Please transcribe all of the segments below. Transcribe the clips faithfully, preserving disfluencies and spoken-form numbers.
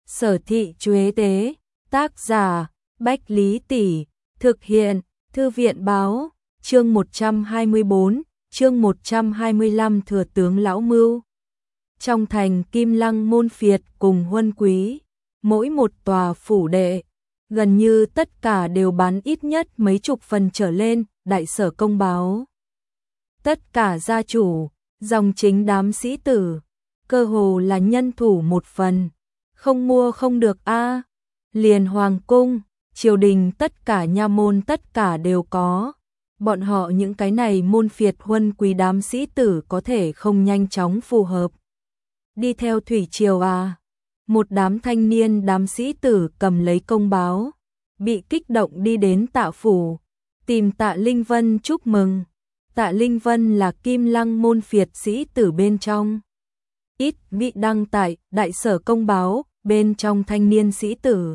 Sở thị Chuế tế, tác giả, Bách Lý Tỷ, thực hiện, Thư viện báo, chương một trăm hai mươi bốn, chương một trăm hai mươi lăm thừa tướng lão mưu. Trong thành Kim Lăng môn phiệt cùng huân quý, mỗi một tòa phủ đệ, gần như tất cả đều bán ít nhất mấy chục phần trở lên, đại sở công báo. Tất cả gia chủ, dòng chính đám sĩ tử, cơ hồ là nhân thủ một phần, không mua không được a. Liền hoàng cung, triều đình tất cả nha môn tất cả đều có. Bọn họ những cái này môn phiệt huân quý đám sĩ tử có thể không nhanh chóng phù hợp. Đi theo thủy triều à? Một đám thanh niên đám sĩ tử cầm lấy công báo, bị kích động đi đến Tạ phủ, tìm Tạ Linh Vân chúc mừng. Tạ Linh Vân là Kim Lăng môn phiệt sĩ tử bên trong. Ít vị đăng tại đại sở công báo, bên trong thanh niên sĩ tử.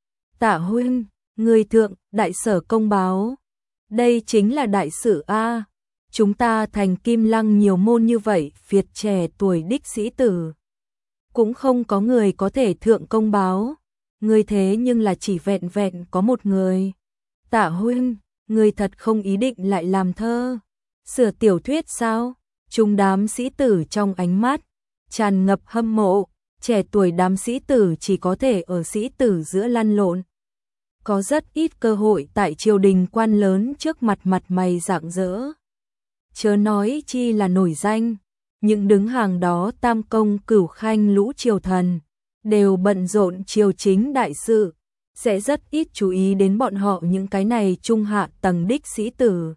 Tạ huynh, người thượng, đại sở công báo. Đây chính là đại sự A. Chúng ta thành Kim Lăng nhiều môn như vậy, phiệt trẻ tuổi đích sĩ tử. Cũng không có người có thể thượng công báo. Người thế nhưng là chỉ vẹn vẹn có một người. Tạ huynh, người thật không ý định lại làm thơ. Sửa tiểu thuyết sao? Chúng đám sĩ tử trong ánh mắt tràn ngập hâm mộ, trẻ tuổi đám sĩ tử chỉ có thể ở sĩ tử giữa lăn lộn. Có rất ít cơ hội tại triều đình quan lớn trước mặt mặt mày rạng rỡ. Chớ nói chi là nổi danh, những đứng hàng đó tam công cửu khanh lũ triều thần, đều bận rộn triều chính đại sự, sẽ rất ít chú ý đến bọn họ những cái này trung hạ tầng đích sĩ tử.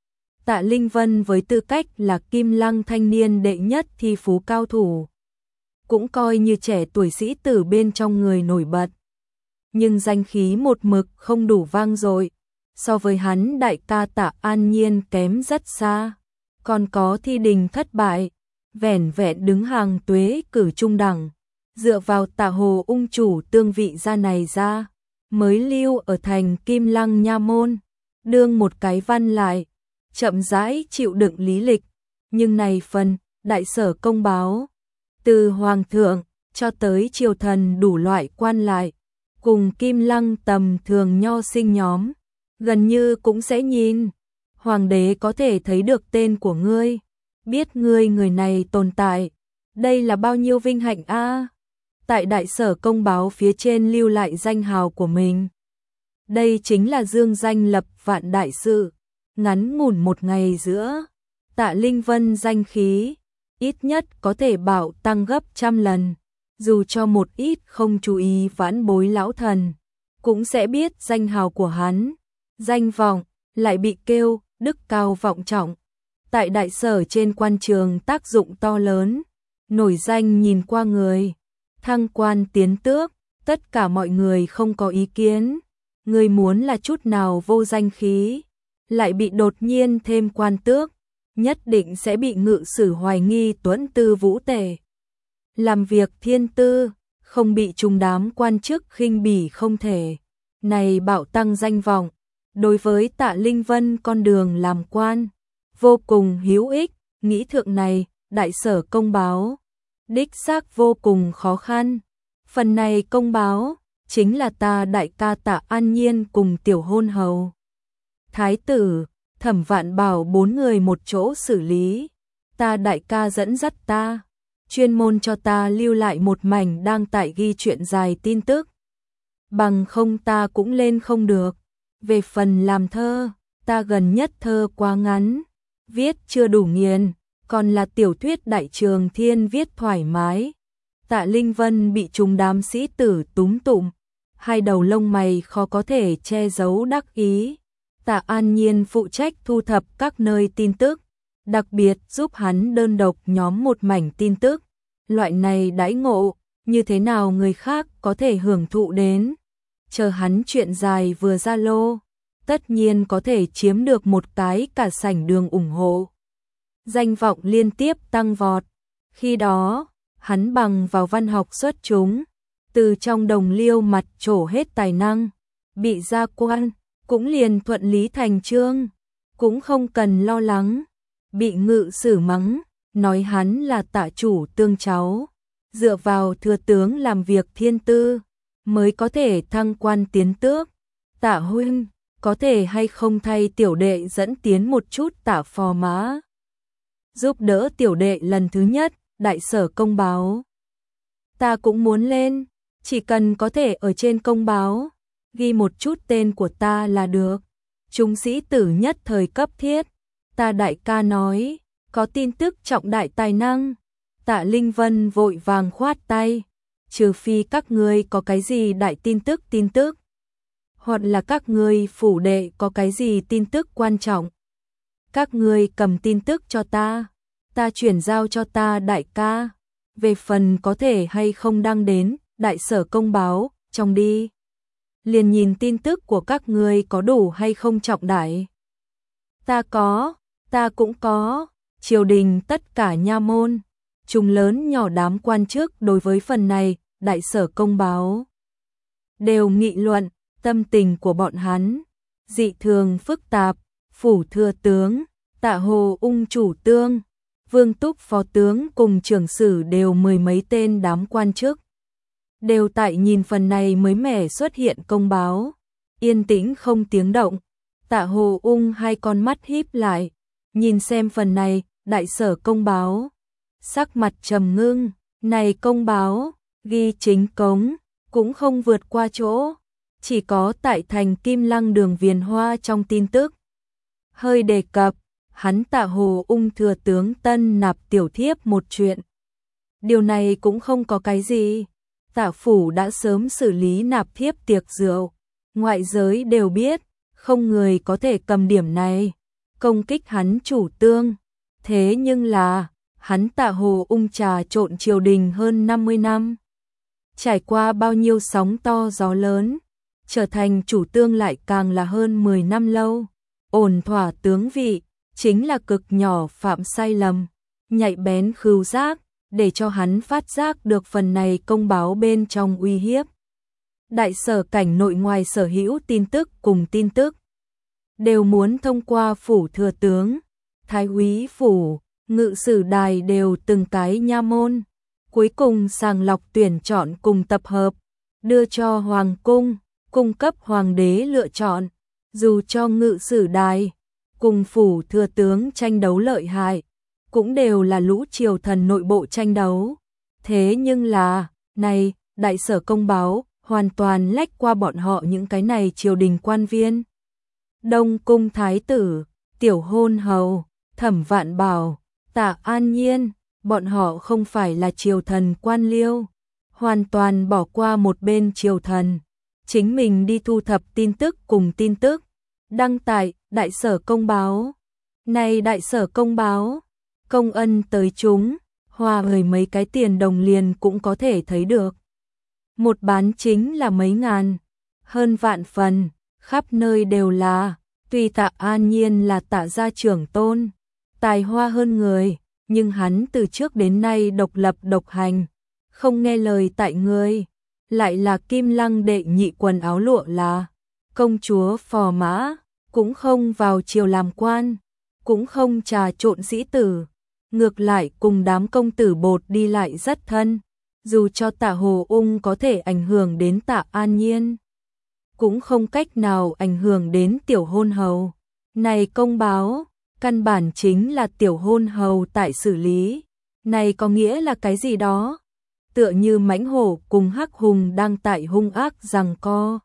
Tạ Linh Vân với tư cách là Kim Lăng thanh niên đệ nhất thi phú cao thủ, cũng coi như trẻ tuổi sĩ tử bên trong người nổi bật. Nhưng danh khí một mực không đủ vang dội, so với hắn đại ca Tạ An Nhiên kém rất xa. Còn có thi đình thất bại, vẻn vẹn đứng hàng tuế cử trung đẳng, dựa vào Tạ Hồ ung chủ tương vị gia này ra, mới lưu ở thành Kim Lăng nha môn, đương một cái văn lại, chậm rãi chịu đựng lý lịch. Nhưng này phần, đại sở công báo, từ hoàng thượng cho tới triều thần đủ loại quan lại, cùng Kim Lăng tầm thường nho sinh nhóm, gần như cũng sẽ nhìn. Hoàng đế có thể thấy được tên của ngươi, biết ngươi người này tồn tại, đây là bao nhiêu vinh hạnh a. Tại đại sở công báo phía trên lưu lại danh hào của mình. Đây chính là dương danh lập vạn đại sự, ngắn ngủn một ngày giữa. Tạ Linh Vân danh khí, ít nhất có thể bảo tăng gấp trăm lần. Dù cho một ít không chú ý vãn bối lão thần, cũng sẽ biết danh hào của hắn. Danh vọng, lại bị kêu, đức cao vọng trọng. Tại đại sở trên quan trường tác dụng to lớn, nổi danh nhìn qua người, thăng quan tiến tước, tất cả mọi người không có ý kiến. Người muốn là chút nào vô danh khí, lại bị đột nhiên thêm quan tước, nhất định sẽ bị ngự sử hoài nghi tuẫn tư vũ tể. Làm việc thiên tư, không bị trùng đám quan chức khinh bỉ không thể. Này bạo tăng danh vọng, đối với Tạ Linh Vân con đường làm quan, vô cùng hữu ích. Nghĩ thượng này, đại sở công báo, đích xác vô cùng khó khăn. Phần này công báo, chính là ta đại ca Tạ An Nhiên cùng tiểu hôn hầu. Thái tử, Thẩm Vạn Bảo bốn người một chỗ xử lý. Ta đại ca dẫn dắt ta, chuyên môn cho ta lưu lại một mảnh đang tại ghi chuyện dài tin tức. Bằng không ta cũng lên không được. Về phần làm thơ, ta gần nhất thơ quá ngắn, viết chưa đủ nghiền, còn là tiểu thuyết đại trường thiên viết thoải mái. Tạ Linh Vân bị chúng đám sĩ tử túm tụm, hai đầu lông mày khó có thể che giấu đắc ý. Tạ An Nhiên phụ trách thu thập các nơi tin tức, đặc biệt giúp hắn đơn độc nhóm một mảnh tin tức. Loại này đãi ngộ, như thế nào người khác có thể hưởng thụ đến. Chờ hắn chuyện dài vừa ra lô, tất nhiên có thể chiếm được một cái cả sảnh đường ủng hộ. Danh vọng liên tiếp tăng vọt. Khi đó, hắn bằng vào văn học xuất chúng, từ trong đồng liêu mặt trổ hết tài năng, bị gia quan, cũng liền thuận lý thành chương, cũng không cần lo lắng, bị ngự sử mắng, nói hắn là Tạ chủ tương cháu. dựa vào thừa tướng làm việc thiên tư, mới có thể thăng quan tiến tước. Tạ huynh, có thể hay không thay tiểu đệ dẫn tiến một chút Tạ phò mã, giúp đỡ tiểu đệ lần thứ nhất, đại sở công báo. Ta cũng muốn lên, chỉ cần có thể ở trên công báo, ghi một chút tên của ta là được. Chúng sĩ tử nhất thời cấp thiết, ta đại ca nói, có tin tức trọng đại tài năng. Tạ Linh Vân vội vàng khoát tay, trừ phi các ngươi có cái gì đại tin tức tin tức, hoặc là các ngươi phủ đệ có cái gì tin tức quan trọng. Các ngươi cầm tin tức cho ta, ta chuyển giao cho ta đại ca, về phần có thể hay không đăng đến đại sở công báo trong đi, liền nhìn tin tức của các ngươi có đủ hay không trọng đại. Ta có, ta cũng có. Triều đình tất cả nha môn, trung lớn nhỏ đám quan chức đối với phần này đại sở công báo đều nghị luận, tâm tình của bọn hắn dị thường phức tạp. Phủ thừa tướng, Tạ Hồ Ung chủ tương, Vương Túc phó tướng cùng trưởng sử đều mười mấy tên đám quan chức, đều tại nhìn phần này mới mẻ xuất hiện công báo, yên tĩnh không tiếng động. Tạ Hồ Ung hai con mắt híp lại, nhìn xem phần này đại sở công báo, sắc mặt trầm ngưng. Này công báo ghi chính cống, cũng không vượt qua chỗ, chỉ có tại thành Kim Lăng đường Viền Hoa trong tin tức hơi đề cập hắn Tạ Hồ Ung thừa tướng tân nạp tiểu thiếp một chuyện. Điều này cũng không có cái gì, Tạ phủ đã sớm xử lý nạp thiếp tiệc rượu, ngoại giới đều biết, không người có thể cầm điểm này công kích hắn chủ tương. Thế nhưng là, hắn Tạ Hồ Ung trà trộn triều đình hơn năm mươi năm, trải qua bao nhiêu sóng to gió lớn, trở thành chủ tương lại càng là hơn mười năm lâu, ổn thỏa tướng vị, chính là cực nhỏ phạm sai lầm, nhạy bén khứu giác, để cho hắn phát giác được phần này công báo bên trong uy hiếp. Đại sở cảnh nội ngoài sở hữu tin tức cùng tin tức, đều muốn thông qua phủ thừa tướng, thái úy phủ, ngự sử đài đều từng cái nha môn, cuối cùng sàng lọc tuyển chọn cùng tập hợp, đưa cho hoàng cung, cung cấp hoàng đế lựa chọn. Dù cho ngự sử đài cùng phủ thừa tướng tranh đấu lợi hại, cũng đều là lũ triều thần nội bộ tranh đấu. Thế nhưng là, này, đại sở công báo hoàn toàn lách qua bọn họ những cái này triều đình quan viên. Đông cung thái tử, tiểu hôn hầu, Thẩm Vạn Bảo, Tạ An Nhiên, bọn họ không phải là triều thần quan liêu, hoàn toàn bỏ qua một bên triều thần, chính mình đi thu thập tin tức cùng tin tức, đăng tại đại sở công báo. Này đại sở công báo, công ân tới chúng, hòa mười mấy cái tiền đồng liền cũng có thể thấy được. Một bán chính là mấy ngàn, hơn vạn phần, khắp nơi đều là. Tuy Tạ An Nhiên là Tạ gia trưởng tôn, tài hoa hơn người, nhưng hắn từ trước đến nay độc lập độc hành, không nghe lời tại người, lại là Kim Lăng đệ nhị quần áo lụa là công chúa phò mã, cũng không vào triều làm quan, cũng không trà trộn sĩ tử, ngược lại cùng đám công tử bột đi lại rất thân. Dù cho Tạ Hồ Ung có thể ảnh hưởng đến Tạ An Nhiên, cũng không cách nào ảnh hưởng đến tiểu hôn hầu. Này công báo, căn bản chính là tiểu hôn hầu tại xử lý. Này có nghĩa là cái gì đó? Tựa như mãnh hổ cùng hắc hùng đang tại hung ác giằng co.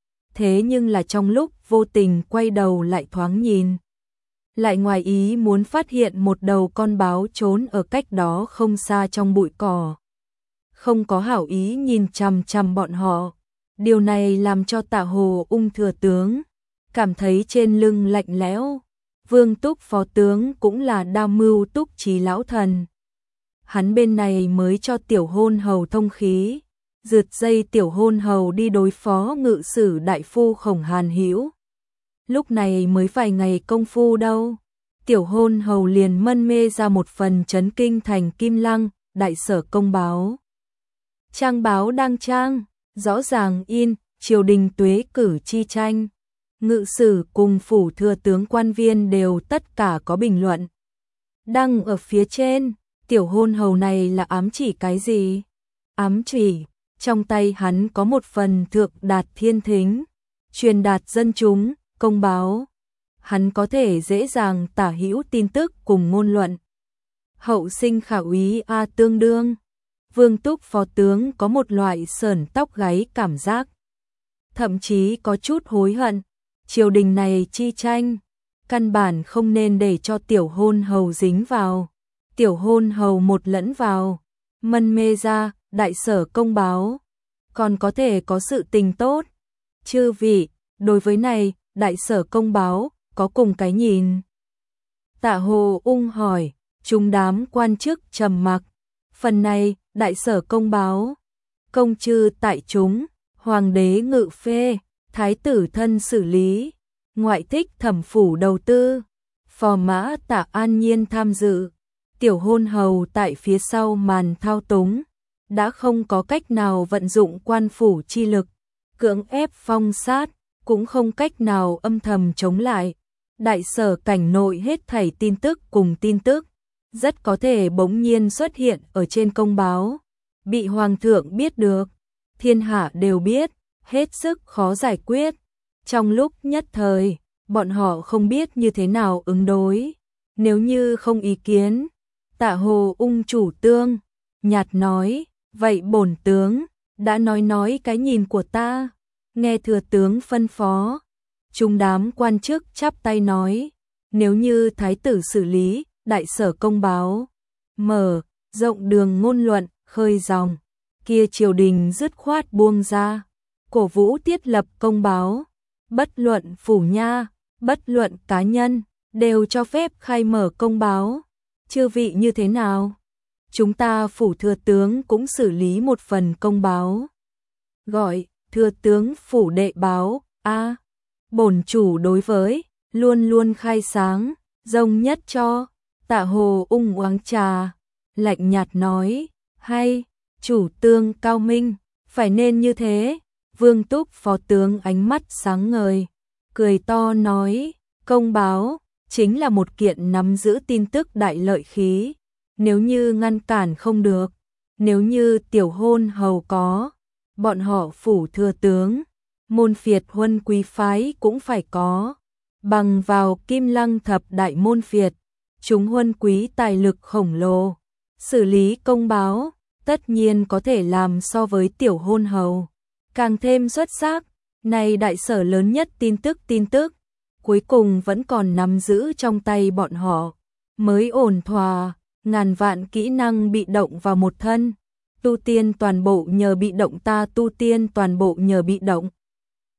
Thế nhưng là trong lúc vô tình quay đầu lại thoáng nhìn, lại ngoài ý muốn phát hiện một đầu con báo trốn ở cách đó không xa trong bụi cỏ, không có hảo ý nhìn chằm chằm bọn họ. Điều này làm cho Tạ Hồ Ung thừa tướng cảm thấy trên lưng lạnh lẽo. Vương Túc phó tướng cũng là đao mưu túc trí lão thần, hắn bên này mới cho tiểu hôn hầu thông khí, rượt dây tiểu hôn hầu đi đối phó ngự sử đại phu Khổng Hàn Hữu. Lúc này mới vài ngày công phu đâu, tiểu hôn hầu liền mân mê ra một phần chấn kinh thành Kim Lăng đại sở công báo. Trang báo đang trang, rõ ràng in, triều đình tuế cử chi tranh. Ngự sử cùng phủ thừa tướng quan viên đều tất cả có bình luận. Đăng ở phía trên, tiểu hôn hầu này là ám chỉ cái gì? ám chủy, trong tay hắn có một phần thượng đạt thiên thính, truyền đạt dân chúng, công báo. Hắn có thể dễ dàng tả hữu tin tức cùng ngôn luận. Hậu sinh khả úy a tương đương. Vương Túc phó tướng có một loại sởn tóc gáy cảm giác. Thậm chí có chút hối hận. Triều đình này chi tranh. Căn bản không nên để cho tiểu hôn hầu dính vào. Tiểu hôn hầu một lẫn vào. Mân mê ra, đại sở công báo. Còn có thể có sự tình tốt. Chư vị, đối với này, đại sở công báo, có cùng cái nhìn. Tạ Hồ Ung hỏi, chúng đám quan chức trầm mặc. Phần này, đại sở công báo. Công chư tại chúng, hoàng đế ngự phê, thái tử thân xử lý, ngoại thích thẩm phủ đầu tư, phò mã Tạ An Nhiên tham dự, tiểu hôn hầu tại phía sau màn thao túng, đã không có cách nào vận dụng quan phủ chi lực, cưỡng ép phong sát, cũng không cách nào âm thầm chống lại. Đại sở cảnh nội hết thảy tin tức cùng tin tức, rất có thể bỗng nhiên xuất hiện ở trên công báo, bị hoàng thượng biết được, thiên hạ đều biết, hết sức khó giải quyết. Trong lúc nhất thời, bọn họ không biết như thế nào ứng đối. Nếu như không ý kiến, Tạ Hồ Ung chủ tương, nhạt nói, vậy bổn tướng, đã nói nói cái nhìn của ta, nghe thừa tướng phân phó. Chúng đám quan chức chắp tay nói, nếu như thái tử xử lý, đại sở công báo, mở, rộng đường ngôn luận, khơi dòng, kia triều đình dứt khoát buông ra, cổ vũ thiết lập công báo, bất luận phủ nha, bất luận cá nhân, đều cho phép khai mở công báo. Chư vị như thế nào? Chúng ta phủ thừa tướng cũng xử lý một phần công báo. Gọi, thừa tướng phủ đệ báo, a bổn chủ đối với, luôn luôn khai sáng, rông nhất cho. Tạ Hồ Ung uống trà, lạnh nhạt nói, hay, chủ tương cao minh, phải nên như thế. Vương Túc phó tướng ánh mắt sáng ngời, cười to nói, công báo, chính là một kiện nắm giữ tin tức đại lợi khí, nếu như ngăn cản không được, nếu như tiểu hôn hầu có, bọn họ phủ thừa tướng, môn phiệt huân quý phái cũng phải có, bằng vào kim lăng thập đại môn phiệt, chúng huân quý tài lực khổng lồ, xử lý công báo, tất nhiên có thể làm so với tiểu hôn hầu, càng thêm xuất sắc. Này đại sở lớn nhất tin tức tin tức, cuối cùng vẫn còn nắm giữ trong tay bọn họ, mới ổn thỏa, ngàn vạn kỹ năng bị động vào một thân, tu tiên toàn bộ nhờ bị động ta tu tiên toàn bộ nhờ bị động.